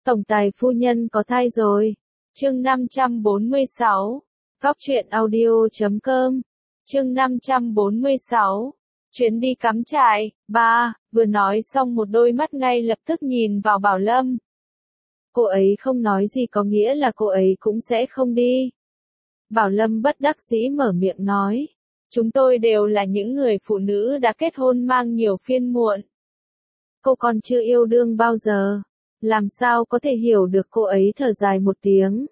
Tổng tài phu nhân có thai rồi. Chương 546. Góc truyện audio.com. Chương 546. Chuyến đi cắm trại. 3. Vừa nói xong một đôi mắt ngay lập tức nhìn vào Bảo Lâm. Cô ấy không nói gì có nghĩa là cô ấy cũng sẽ không đi. Bảo Lâm bất đắc dĩ mở miệng nói. Chúng tôi đều là những người phụ nữ đã kết hôn mang nhiều phiên muộn. Cô còn chưa yêu đương bao giờ. Làm sao có thể hiểu được? Cô ấy thở dài một tiếng.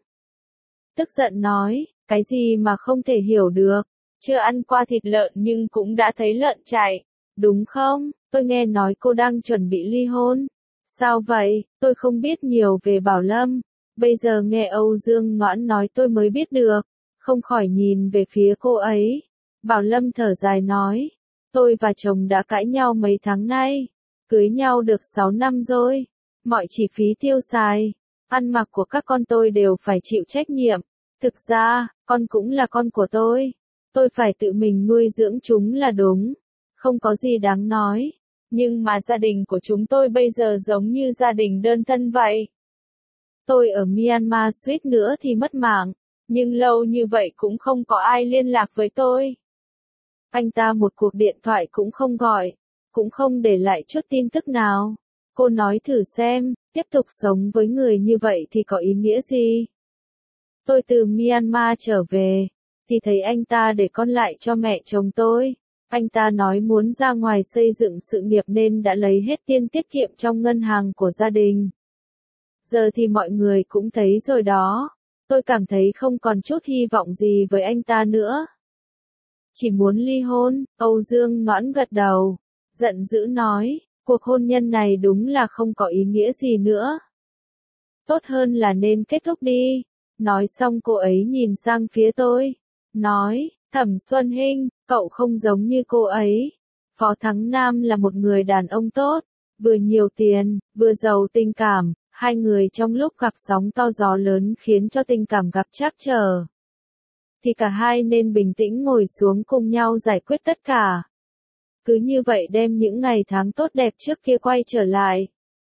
Tức giận nói, cái gì mà không thể hiểu được, chưa ăn qua thịt lợn nhưng cũng đã thấy lợn chạy, đúng không? Tôi nghe nói cô đang chuẩn bị ly hôn. Sao vậy? Tôi không biết nhiều về Bảo Lâm, bây giờ nghe Âu Dương Noãn nói tôi mới biết được, không khỏi nhìn về phía cô ấy. Bảo Lâm thở dài nói, tôi và chồng đã cãi nhau mấy tháng nay, cưới nhau được 6 năm rồi. Mọi chi phí tiêu xài, ăn mặc của các con tôi đều phải chịu trách nhiệm. Thực ra, con cũng là con của tôi phải tự mình nuôi dưỡng chúng là đúng, không có gì đáng nói. Nhưng mà gia đình của chúng tôi bây giờ giống như gia đình đơn thân vậy. Tôi ở Myanmar suýt nữa thì mất mạng, nhưng lâu như vậy cũng không có ai liên lạc với tôi. Anh ta một cuộc điện thoại cũng không gọi, cũng không để lại chút tin tức nào. Cô nói thử xem, tiếp tục sống với người như vậy thì có ý nghĩa gì? Tôi từ Myanmar trở về, thì thấy anh ta để con lại cho mẹ chồng tôi. Anh ta nói muốn ra ngoài xây dựng sự nghiệp nên đã lấy hết tiền tiết kiệm trong ngân hàng của gia đình. Giờ thì mọi người cũng thấy rồi đó. Tôi cảm thấy không còn chút hy vọng gì với anh ta nữa. Chỉ muốn ly hôn. Âu Dương Noãn gật đầu, giận dữ nói. Cuộc hôn nhân này đúng là không có ý nghĩa gì nữa. Tốt hơn là nên kết thúc đi. Nói xong cô ấy nhìn sang phía tôi. Nói, Thẩm Xuân Hinh, cậu không giống như cô ấy. Phó Thắng Nam là một người đàn ông tốt, vừa nhiều tiền, vừa giàu tình cảm. Hai người trong lúc gặp sóng to gió lớn khiến cho tình cảm gặp trắc trở. Thì cả hai nên bình tĩnh ngồi xuống cùng nhau giải quyết tất cả. Cứ như vậy đem những ngày tháng tốt đẹp trước kia quay trở lại.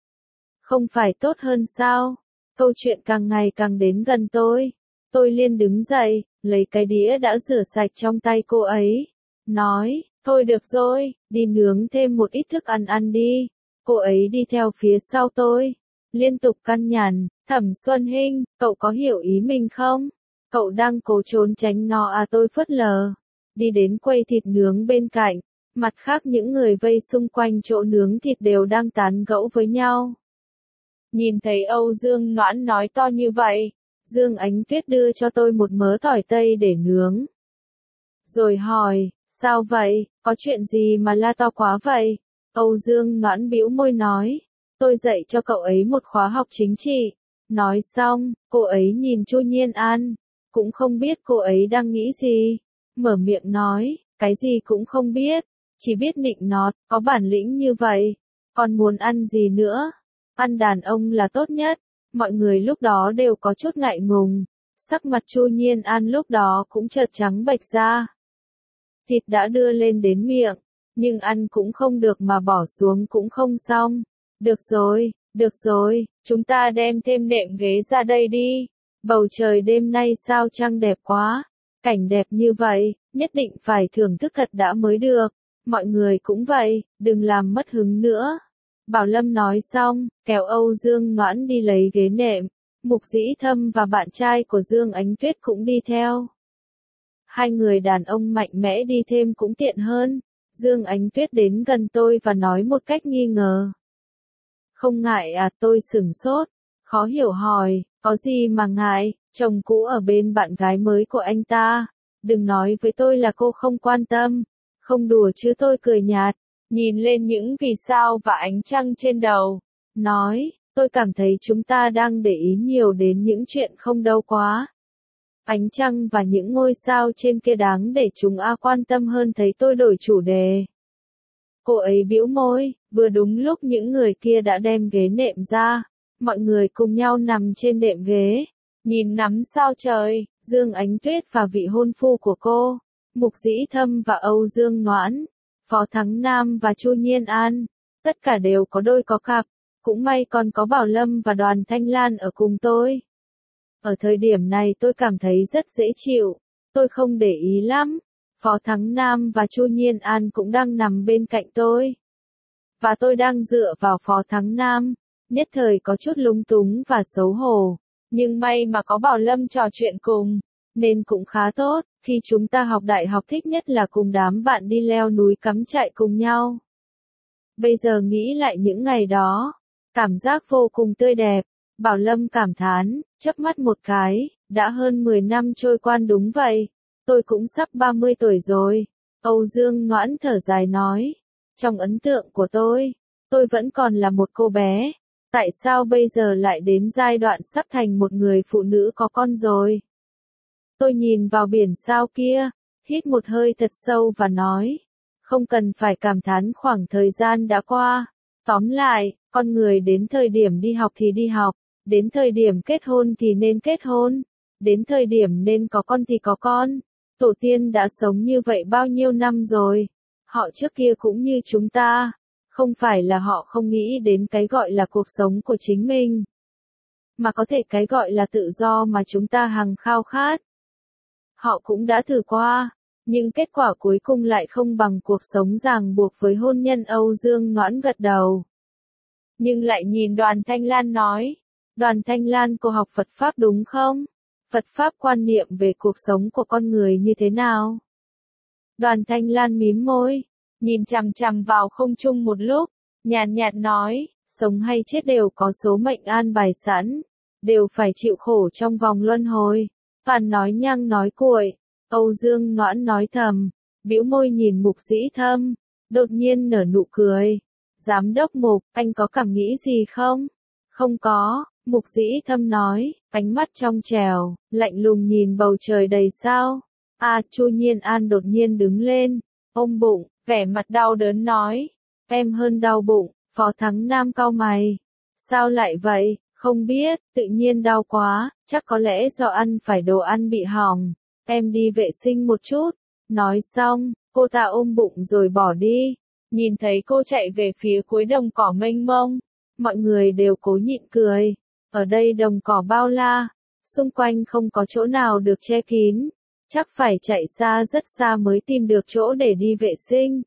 Không phải tốt hơn sao? Câu chuyện càng ngày càng đến gần tôi. Tôi liền đứng dậy, lấy cái đĩa đã rửa sạch trong tay cô ấy. Nói, thôi được rồi, đi nướng thêm một ít thức ăn ăn đi. Cô ấy đi theo phía sau tôi. Liên tục căn nhằn, Thẩm Xuân Hinh, cậu có hiểu ý mình không? Cậu đang cố trốn tránh nó à? Tôi phớt lờ. Đi đến quầy thịt nướng bên cạnh. Mặt khác những người vây xung quanh chỗ nướng thịt đều đang tán gẫu với nhau. Nhìn thấy Âu Dương Noãn nói to như vậy, Dương Ánh Tuyết đưa cho tôi một mớ tỏi tây để nướng. Rồi hỏi, sao vậy, có chuyện gì mà la to quá vậy? Âu Dương Noãn bĩu môi nói, tôi dạy cho cậu ấy một khóa học chính trị. Nói xong, cô ấy nhìn Chu Nhiên An, cũng không biết cô ấy đang nghĩ gì. Mở miệng nói, cái gì cũng không biết. Chỉ biết nịnh nọt, có bản lĩnh như vậy, còn muốn ăn gì nữa? Ăn đàn ông là tốt nhất. Mọi người lúc đó đều có chút ngại ngùng. Sắc mặt Chu Nhiên An lúc đó cũng chợt trắng bệch ra. Thịt đã đưa lên đến miệng, nhưng ăn cũng không được mà bỏ xuống cũng không xong. Được rồi, chúng ta đem thêm nệm ghế ra đây đi. Bầu trời đêm nay sao trăng đẹp quá. Cảnh đẹp như vậy, nhất định phải thưởng thức thật đã mới được. Mọi người cũng vậy, đừng làm mất hứng nữa. Bảo Lâm nói xong, kéo Âu Dương Noãn đi lấy ghế nệm. Mục Dĩ Thâm và bạn trai của Dương Ánh Tuyết cũng đi theo. Hai người đàn ông mạnh mẽ đi thêm cũng tiện hơn. Dương Ánh Tuyết đến gần tôi và nói một cách nghi ngờ. Không ngại à? Tôi sửng sốt, khó hiểu hỏi, có gì mà ngại, chồng cũ ở bên bạn gái mới của anh ta. Đừng nói với tôi là cô không quan tâm. Không đùa chứ? Tôi cười nhạt, nhìn lên những vì sao và ánh trăng trên đầu. Nói, tôi cảm thấy chúng ta đang để ý nhiều đến những chuyện không đâu quá. Ánh trăng và những ngôi sao trên kia đáng để chúng quan tâm hơn. Thấy tôi đổi chủ đề. Cô ấy bĩu môi, vừa đúng lúc những người kia đã đem ghế nệm ra. Mọi người cùng nhau nằm trên đệm ghế, nhìn ngắm sao trời. Dương Ánh Tuyết và vị hôn phu của cô, Mục Dĩ Thâm và Âu Dương Noãn, Phó Thắng Nam và Chu Nhiên An, tất cả đều có đôi có cặp, Cũng may còn có Bảo Lâm và Đoàn Thanh Lan ở cùng tôi. Ở thời điểm này tôi cảm thấy rất dễ chịu, tôi không để ý lắm. Phó Thắng Nam và Chu Nhiên An cũng đang nằm bên cạnh tôi. Và tôi đang dựa vào Phó Thắng Nam, nhất thời có chút lúng túng và xấu hổ. Nhưng may mà có Bảo Lâm trò chuyện cùng, nên cũng khá tốt. Khi chúng ta học đại học thích nhất là cùng đám bạn đi leo núi cắm trại cùng nhau. Bây giờ nghĩ lại những ngày đó, cảm giác vô cùng tươi đẹp. Bảo Lâm cảm thán, chớp mắt một cái, đã hơn 10 năm trôi qua đúng vậy. Tôi cũng sắp 30 tuổi rồi. Âu Dương Noãn thở dài nói. Trong ấn tượng của tôi vẫn còn là một cô bé. Tại sao bây giờ lại đến giai đoạn sắp thành một người phụ nữ có con rồi? Tôi nhìn vào biển sao kia, hít một hơi thật sâu và nói. Không cần phải cảm thán khoảng thời gian đã qua. Tóm lại, con người đến thời điểm đi học thì đi học, đến thời điểm kết hôn thì nên kết hôn, đến thời điểm nên có con thì có con. Tổ tiên đã sống như vậy bao nhiêu năm rồi. Họ trước kia cũng như chúng ta. Không phải là họ không nghĩ đến cái gọi là cuộc sống của chính mình, mà có thể cái gọi là tự do mà chúng ta hằng khao khát. Họ cũng đã thử qua, nhưng kết quả cuối cùng lại không bằng cuộc sống ràng buộc với hôn nhân. Âu Dương Noãn gật đầu. Nhưng lại nhìn Đoàn Thanh Lan nói. Đoàn Thanh Lan, cô học Phật Pháp đúng không? Phật Pháp quan niệm về cuộc sống của con người như thế nào? Đoàn Thanh Lan mím môi, nhìn chằm chằm vào không trung một lúc, nhàn nhạt nói, sống hay chết đều có số mệnh an bài sẵn, đều phải chịu khổ trong vòng luân hồi. Toàn nói nhăng nói cuội. Âu Dương Noãn nói thầm, bĩu môi nhìn Mục Dĩ Thâm, đột nhiên nở nụ cười. Giám đốc Mục, anh có cảm nghĩ gì không? Không có, Mục Dĩ Thâm nói, ánh mắt trong trẻo, lạnh lùng nhìn bầu trời đầy sao. Chu Nhiên An đột nhiên đứng lên, ôm bụng, vẻ mặt đau đớn nói, em hơn đau bụng. Phó Thắng Nam cau mày. Sao lại vậy? Không biết, tự nhiên đau quá, chắc có lẽ do ăn phải đồ ăn bị hỏng. Em đi vệ sinh một chút. Nói xong, cô ta ôm bụng rồi bỏ đi. Nhìn thấy cô chạy về phía cuối đồng cỏ mênh mông, mọi người đều cố nhịn cười. Ở đây đồng cỏ bao la, xung quanh không có chỗ nào được che kín, chắc phải chạy xa rất xa mới tìm được chỗ để đi vệ sinh.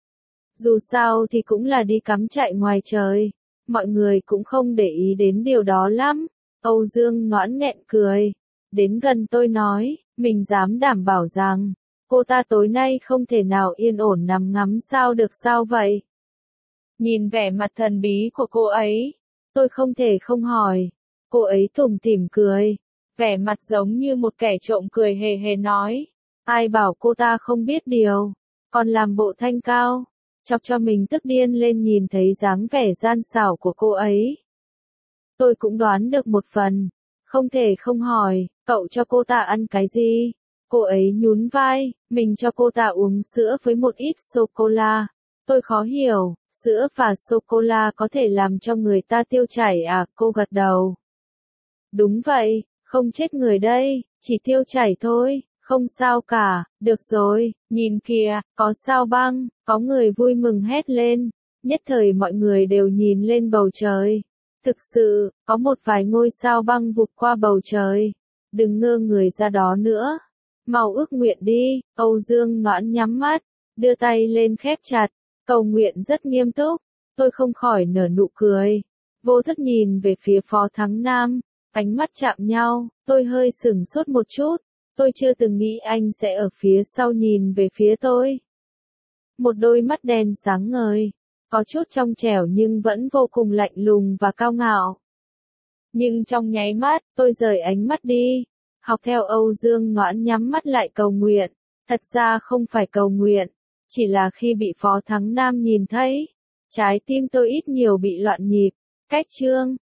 Dù sao thì cũng là đi cắm trại ngoài trời, mọi người cũng không để ý đến điều đó lắm. Âu Dương Noãn nghẹn cười, đến gần tôi nói, mình dám đảm bảo rằng, cô ta tối nay không thể nào yên ổn nằm ngắm sao được. Sao vậy? Nhìn vẻ mặt thần bí của cô ấy, tôi không thể không hỏi. Cô ấy tủm tỉm cười, vẻ mặt giống như một kẻ trộm cười hề hề nói, ai bảo cô ta không biết điều, còn làm bộ thanh cao, chọc cho mình tức điên lên. Nhìn thấy dáng vẻ gian xảo của cô ấy, tôi cũng đoán được một phần, không thể không hỏi, cậu cho cô ta ăn cái gì? Cô ấy nhún vai, mình cho cô ta uống sữa với một ít sô-cô-la. Tôi khó hiểu, sữa và sô-cô-la có thể làm cho người ta tiêu chảy à? Cô gật đầu. Đúng vậy, không chết người đây, chỉ tiêu chảy thôi, không sao cả. Được rồi, nhìn kìa, có sao băng. Có người vui mừng hét lên, nhất thời mọi người đều nhìn lên bầu trời. Thực sự, có một vài ngôi sao băng vụt qua bầu trời. Đừng ngơ người ra đó nữa. Mau ước nguyện đi. Âu Dương Noãn nhắm mắt, đưa tay lên khép chặt, cầu nguyện rất nghiêm túc. Tôi không khỏi nở nụ cười, vô thức nhìn về phía Phó Thắng Nam, ánh mắt chạm nhau, tôi hơi sửng sốt một chút. Tôi chưa từng nghĩ anh sẽ ở phía sau nhìn về phía tôi. Một đôi mắt đen sáng ngời, có chút trong trẻo nhưng vẫn vô cùng lạnh lùng và cao ngạo. Nhưng trong nháy mắt, tôi rời ánh mắt đi, học theo Âu Dương Noãn nhắm mắt lại cầu nguyện. Thật ra không phải cầu nguyện, chỉ là khi bị Phó Thắng Nam nhìn thấy, trái tim tôi ít nhiều bị loạn nhịp. Cách chương